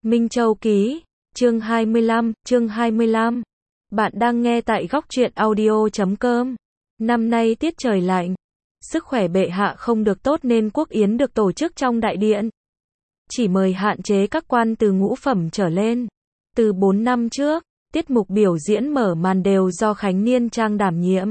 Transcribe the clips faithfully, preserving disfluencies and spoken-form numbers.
Minh Châu ký, chương hai mươi lăm, chương hai mươi lăm. Bạn đang nghe tại góc truyện audio chấm com. Năm nay tiết trời lạnh, sức khỏe bệ hạ không được tốt nên quốc yến được tổ chức trong đại điện. Chỉ mời hạn chế các quan từ ngũ phẩm trở lên. Từ bốn năm trước, tiết mục biểu diễn mở màn đều do Khánh Niên Trang đảm nhiệm.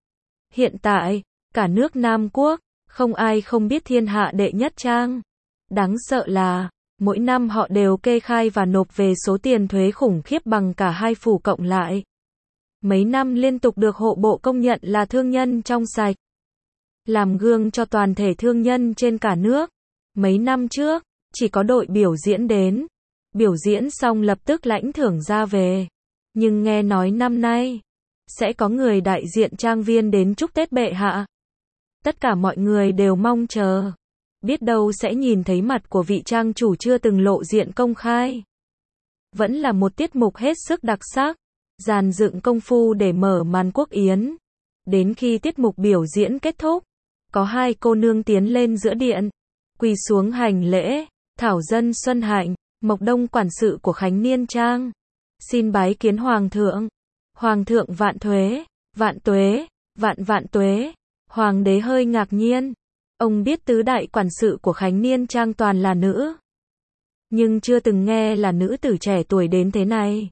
Hiện tại, cả nước Nam Quốc, không ai không biết thiên hạ đệ nhất trang. Đáng sợ là, mỗi năm họ đều kê khai và nộp về số tiền thuế khủng khiếp bằng cả hai phủ cộng lại. Mấy năm liên tục được hộ bộ công nhận là thương nhân trong sạch, làm gương cho toàn thể thương nhân trên cả nước. Mấy năm trước, chỉ có đội biểu diễn đến, biểu diễn xong lập tức lãnh thưởng ra về. Nhưng nghe nói năm nay, sẽ có người đại diện trang viên đến chúc Tết bệ hạ. Tất cả mọi người đều mong chờ, biết đâu sẽ nhìn thấy mặt của vị trang chủ chưa từng lộ diện công khai. Vẫn là một tiết mục hết sức đặc sắc, dàn dựng công phu để mở màn quốc yến. Đến khi tiết mục biểu diễn kết thúc, có hai cô nương tiến lên giữa điện, quỳ xuống hành lễ. Thảo dân Xuân Hạnh, Mộc Đông quản sự của Khánh Niên Trang, xin bái kiến Hoàng thượng. Hoàng thượng vạn thuế, vạn tuế, vạn vạn tuế. Hoàng đế hơi ngạc nhiên. Ông biết tứ đại quản sự của Khánh Niên Trang toàn là nữ, nhưng chưa từng nghe là nữ tử trẻ tuổi đến thế này.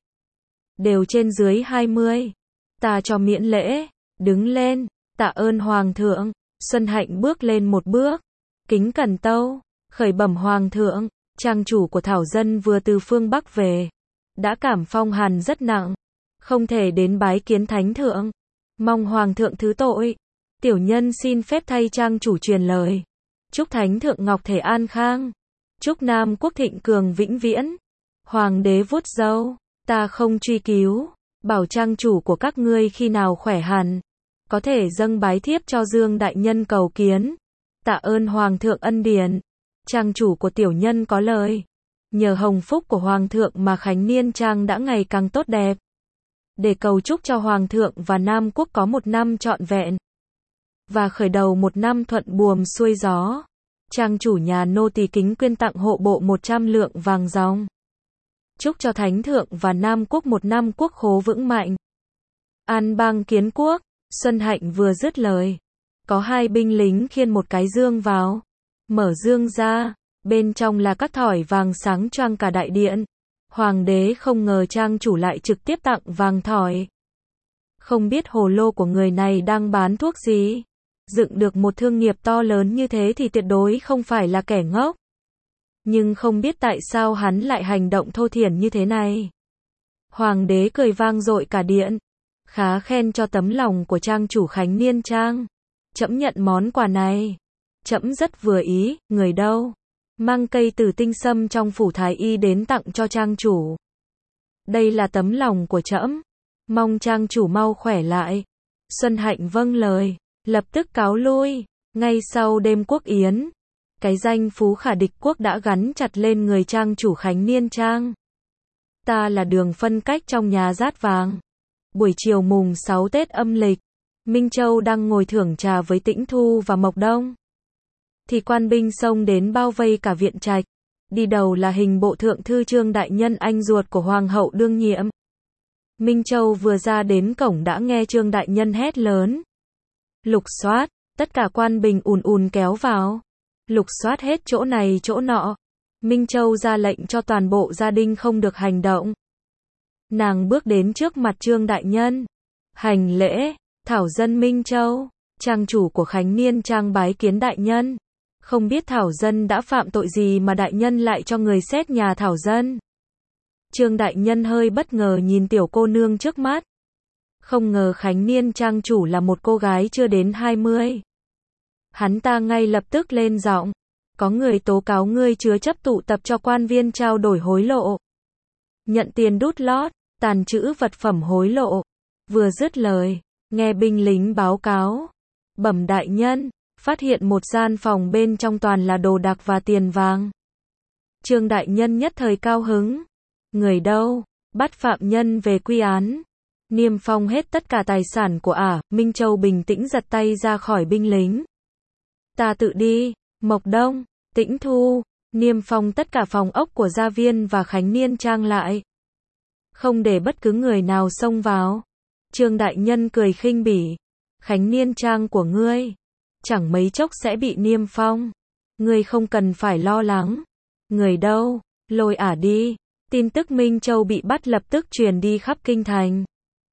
Đều trên dưới hai mươi. Ta cho miễn lễ, đứng lên, tạ ơn Hoàng thượng. Xuân Hạnh bước lên một bước, kính cẩn tâu, khởi bẩm Hoàng thượng, trang chủ của Thảo dân vừa từ phương Bắc về, đã cảm phong hàn rất nặng, không thể đến bái kiến thánh thượng, mong Hoàng thượng thứ tội. Tiểu nhân xin phép thay trang chủ truyền lời, chúc thánh thượng ngọc thể an khang, chúc Nam Quốc thịnh cường vĩnh viễn. Hoàng đế vuốt râu, ta không truy cứu, bảo trang chủ của các ngươi khi nào khỏe hẳn, có thể dâng bái thiếp cho Dương đại nhân cầu kiến. Tạ ơn Hoàng thượng ân điển. Trang chủ của tiểu nhân có lời, nhờ hồng phúc của Hoàng thượng mà Khánh Niên Trang đã ngày càng tốt đẹp, để cầu chúc cho Hoàng thượng và Nam Quốc có một năm trọn vẹn, và khởi đầu một năm thuận buồm xuôi gió. Trang chủ nhà nô tỳ kính quyên tặng hộ bộ một trăm lượng vàng ròng, chúc cho thánh thượng và Nam Quốc một năm quốc khố vững mạnh, an bang kiến quốc. Xuân Hạnh vừa dứt lời, có hai binh lính khiêng một cái dương vào, mở dương ra, bên trong là các thỏi vàng sáng choang cả đại điện. Hoàng đế không ngờ trang chủ lại trực tiếp tặng vàng thỏi. Không biết hồ lô của người này đang bán thuốc gì, dựng được một thương nghiệp to lớn như thế thì tuyệt đối không phải là kẻ ngốc. Nhưng không biết tại sao hắn lại hành động thô thiển như thế này. Hoàng đế cười vang dội cả điện, khá khen cho tấm lòng của trang chủ Khánh Niên Trang. Trẫm nhận món quà này, trẫm rất vừa ý. Người đâu? Mang cây tử tinh sâm trong phủ thái y đến tặng cho trang chủ. Đây là tấm lòng của trẫm, mong trang chủ mau khỏe lại. Xuân Hạnh vâng lời, lập tức cáo lui. Ngay sau đêm quốc yến, cái danh phú khả địch quốc đã gắn chặt lên người trang chủ Khánh Niên Trang. Ta là Đường Phân Cách trong nhà Dát Vàng. Buổi chiều mùng sáu Tết âm lịch, Minh Châu đang ngồi thưởng trà với Tĩnh Thu và Mộc Đông, thì quan binh xông đến bao vây cả viện trạch. Đi đầu là hình bộ thượng thư Trương đại nhân, anh ruột của hoàng hậu đương nhiệm. Minh Châu vừa ra đến cổng đã nghe Trương đại nhân hét lớn, lục soát. Tất cả quan binh ùn ùn kéo vào, lục soát hết chỗ này chỗ nọ. Minh Châu ra lệnh cho toàn bộ gia đình không được hành động. Nàng bước đến trước mặt Trương đại nhân, hành lễ. Thảo dân Minh Châu, trang chủ của Khánh Niên Trang bái kiến đại nhân. Không biết Thảo dân đã phạm tội gì mà đại nhân lại cho người xét nhà Thảo dân. Trương đại nhân hơi bất ngờ nhìn tiểu cô nương trước mắt. Không ngờ Khánh Niên Trang chủ là một cô gái chưa đến hai mươi. Hắn ta ngay lập tức lên giọng, có người tố cáo ngươi chứa chấp tụ tập cho quan viên trao đổi hối lộ, nhận tiền đút lót, tàng trữ vật phẩm hối lộ. Vừa dứt lời, nghe binh lính báo cáo, bẩm đại nhân, phát hiện một gian phòng bên trong toàn là đồ đạc và tiền vàng. Trương đại nhân nhất thời cao hứng. Người đâu? Bắt phạm nhân về quy án, niêm phong hết tất cả tài sản của ả. Minh Châu bình tĩnh giật tay ra khỏi binh lính. Ta tự đi. Mộc Đông, Tĩnh Thu, niêm phong tất cả phòng ốc của Gia Viên và Khánh Niên Trang lại. Không để bất cứ người nào xông vào. Trương đại nhân cười khinh bỉ. Khánh Niên Trang của ngươi, chẳng mấy chốc sẽ bị niêm phong. Ngươi không cần phải lo lắng. Người đâu? Lôi ả đi. Tin tức Minh Châu bị bắt lập tức truyền đi khắp kinh thành.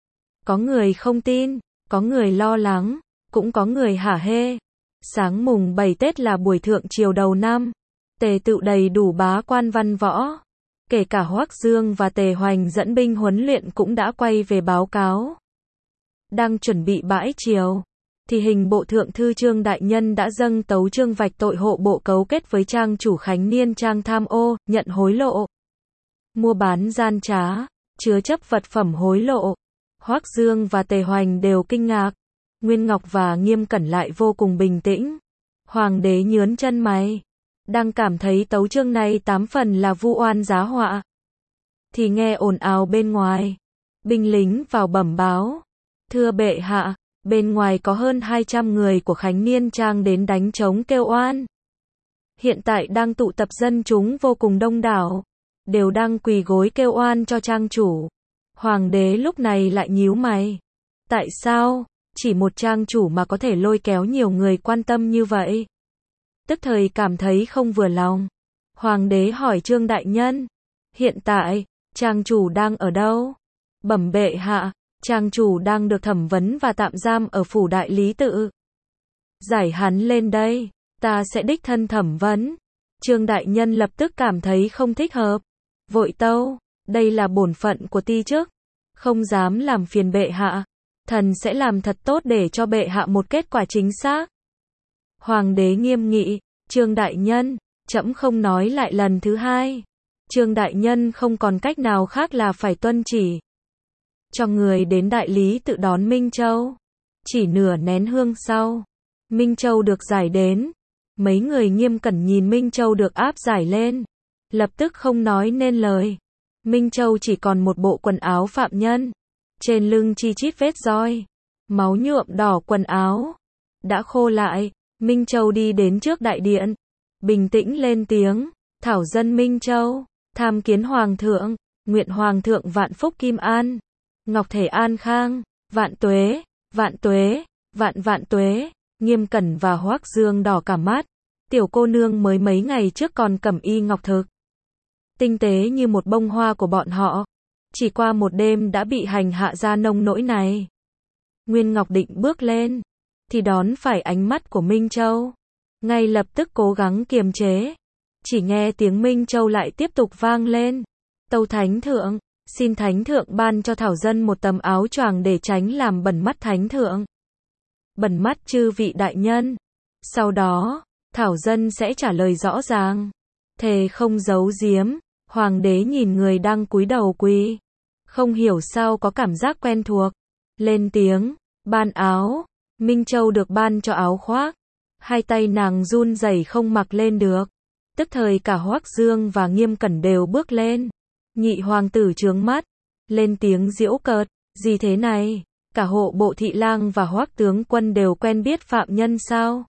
Có người không tin, có người lo lắng, cũng có người hả hê. Sáng mùng bảy Tết là buổi thượng triều đầu năm. Tề tựu đầy đủ bá quan văn võ. Kể cả Hoắc Dương và Tề Hoành dẫn binh huấn luyện cũng đã quay về báo cáo. Đang chuẩn bị bãi triều, thì hình bộ thượng thư Trương đại nhân đã dâng tấu chương vạch tội hộ bộ cấu kết với trang chủ Khánh Niên Trang tham ô, nhận hối lộ, mua bán gian trá, chứa chấp vật phẩm hối lộ. Hoắc Dương và Tề Hoành đều kinh ngạc. Nguyên Ngọc và Nghiêm Cẩn lại vô cùng bình tĩnh. Hoàng đế nhướng chân mày, đang cảm thấy tấu chương này tám phần là vu oan giá họa. Thì nghe ồn ào bên ngoài. Binh lính vào bẩm báo. Thưa bệ hạ, bên ngoài có hơn hai trăm người của Khánh Niên Trang đến đánh trống kêu oan. Hiện tại đang tụ tập dân chúng vô cùng đông đảo. Đều đang quỳ gối kêu oan cho trang chủ. Hoàng đế lúc này lại nhíu mày. Tại sao? Chỉ một trang chủ mà có thể lôi kéo nhiều người quan tâm như vậy. Tức thời cảm thấy không vừa lòng. Hoàng đế hỏi Trương đại nhân. Hiện tại, trang chủ đang ở đâu? Bẩm bệ hạ, trang chủ đang được thẩm vấn và tạm giam ở phủ đại lý tự. Giải hắn lên đây, ta sẽ đích thân thẩm vấn. Trương đại nhân lập tức cảm thấy không thích hợp. Vội tâu, đây là bổn phận của ti chức. Không dám làm phiền bệ hạ. Thần sẽ làm thật tốt để cho bệ hạ một kết quả chính xác. Hoàng đế nghiêm nghị, Trương đại nhân, trẫm không nói lại lần thứ hai. Trương đại nhân không còn cách nào khác là phải tuân chỉ. Cho người đến đại lý tự đón Minh Châu. Chỉ nửa nén hương sau, Minh Châu được giải đến. Mấy người Nghiêm Cẩn nhìn Minh Châu được áp giải lên, lập tức không nói nên lời. Minh Châu chỉ còn một bộ quần áo phạm nhân. Trên lưng chi chít vết roi, máu nhuộm đỏ quần áo. Đã khô lại, Minh Châu đi đến trước đại điện. Bình tĩnh lên tiếng, thảo dân Minh Châu, tham kiến Hoàng thượng, nguyện Hoàng thượng vạn phúc kim an. Ngọc thể an khang, vạn tuế, vạn tuế, vạn vạn tuế. Nghiêm Cẩn và Hoắc Dương đỏ cả mắt. Tiểu cô nương mới mấy ngày trước còn cẩm y ngọc thực, tinh tế như một bông hoa của bọn họ. Chỉ qua một đêm đã bị hành hạ ra nông nỗi này. Nguyên Ngọc định bước lên, thì đón phải ánh mắt của Minh Châu. Ngay lập tức cố gắng kiềm chế. Chỉ nghe tiếng Minh Châu lại tiếp tục vang lên. Tâu Thánh Thượng, xin Thánh Thượng ban cho thảo dân một tấm áo choàng để tránh làm bẩn mắt Thánh Thượng. Bẩn mắt chư vị đại nhân. Sau đó, thảo dân sẽ trả lời rõ ràng. Thề không giấu giếm. Hoàng đế nhìn người đang cúi đầu quỳ. Không hiểu sao có cảm giác quen thuộc. Lên tiếng, ban áo. Minh Châu được ban cho áo khoác. Hai tay nàng run rẩy không mặc lên được. Tức thời cả Hoắc Dương và Nghiêm Cẩn đều bước lên. Nhị hoàng tử trướng mắt. Lên tiếng giễu cợt. Gì thế này? Cả hộ bộ thị lang và Hoắc tướng quân đều quen biết phạm nhân sao?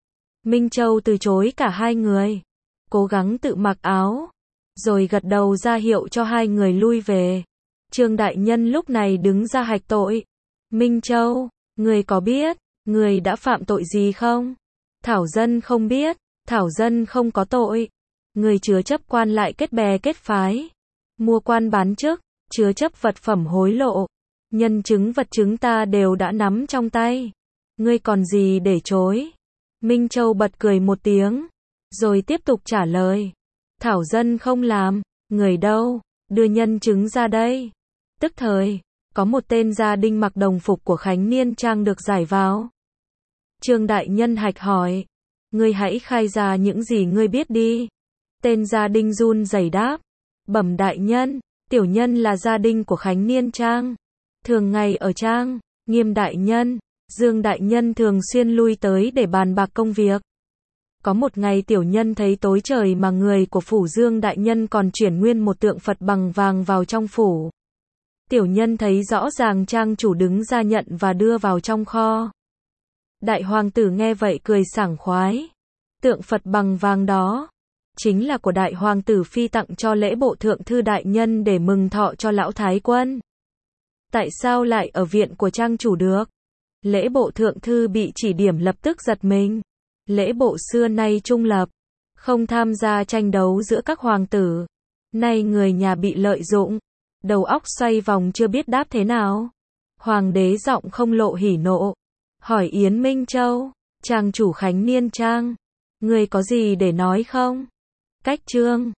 Minh Châu từ chối cả hai người. Cố gắng tự mặc áo. Rồi gật đầu ra hiệu cho hai người lui về. Trương đại nhân lúc này đứng ra hạch tội. Minh Châu, người có biết, người đã phạm tội gì không? Thảo dân không biết, thảo dân không có tội. Người chứa chấp quan lại kết bè kết phái. Mua quan bán chức, chứa chấp vật phẩm hối lộ. Nhân chứng vật chứng ta đều đã nắm trong tay. Ngươi còn gì để chối? Minh Châu bật cười một tiếng. Rồi tiếp tục trả lời. Thảo dân không làm, người đâu, đưa nhân chứng ra đây. Tức thời, có một tên gia đinh mặc đồng phục của Khánh Niên Trang được giải vào. Trương đại nhân hạch hỏi, ngươi hãy khai ra những gì ngươi biết đi. Tên gia đinh run rẩy đáp, bẩm đại nhân, tiểu nhân là gia đinh của Khánh Niên Trang. Thường ngày ở Trang, Nghiêm đại nhân, Dương đại nhân thường xuyên lui tới để bàn bạc công việc. Có một ngày tiểu nhân thấy tối trời mà người của phủ Dương đại nhân còn chuyển nguyên một tượng Phật bằng vàng vào trong phủ. Tiểu nhân thấy rõ ràng trang chủ đứng ra nhận và đưa vào trong kho. Đại hoàng tử nghe vậy cười sảng khoái. Tượng Phật bằng vàng đó, chính là của đại hoàng tử phi tặng cho lễ bộ thượng thư đại nhân để mừng thọ cho lão thái quân. Tại sao lại ở viện của trang chủ được? Lễ bộ thượng thư bị chỉ điểm lập tức giật mình. Lễ bộ xưa nay trung lập, không tham gia tranh đấu giữa các hoàng tử. Nay người nhà bị lợi dụng, đầu óc xoay vòng chưa biết đáp thế nào. Hoàng đế giọng không lộ hỉ nộ, hỏi Yến Minh Châu, trang chủ Khánh Niên Trang, người có gì để nói không? Cách chương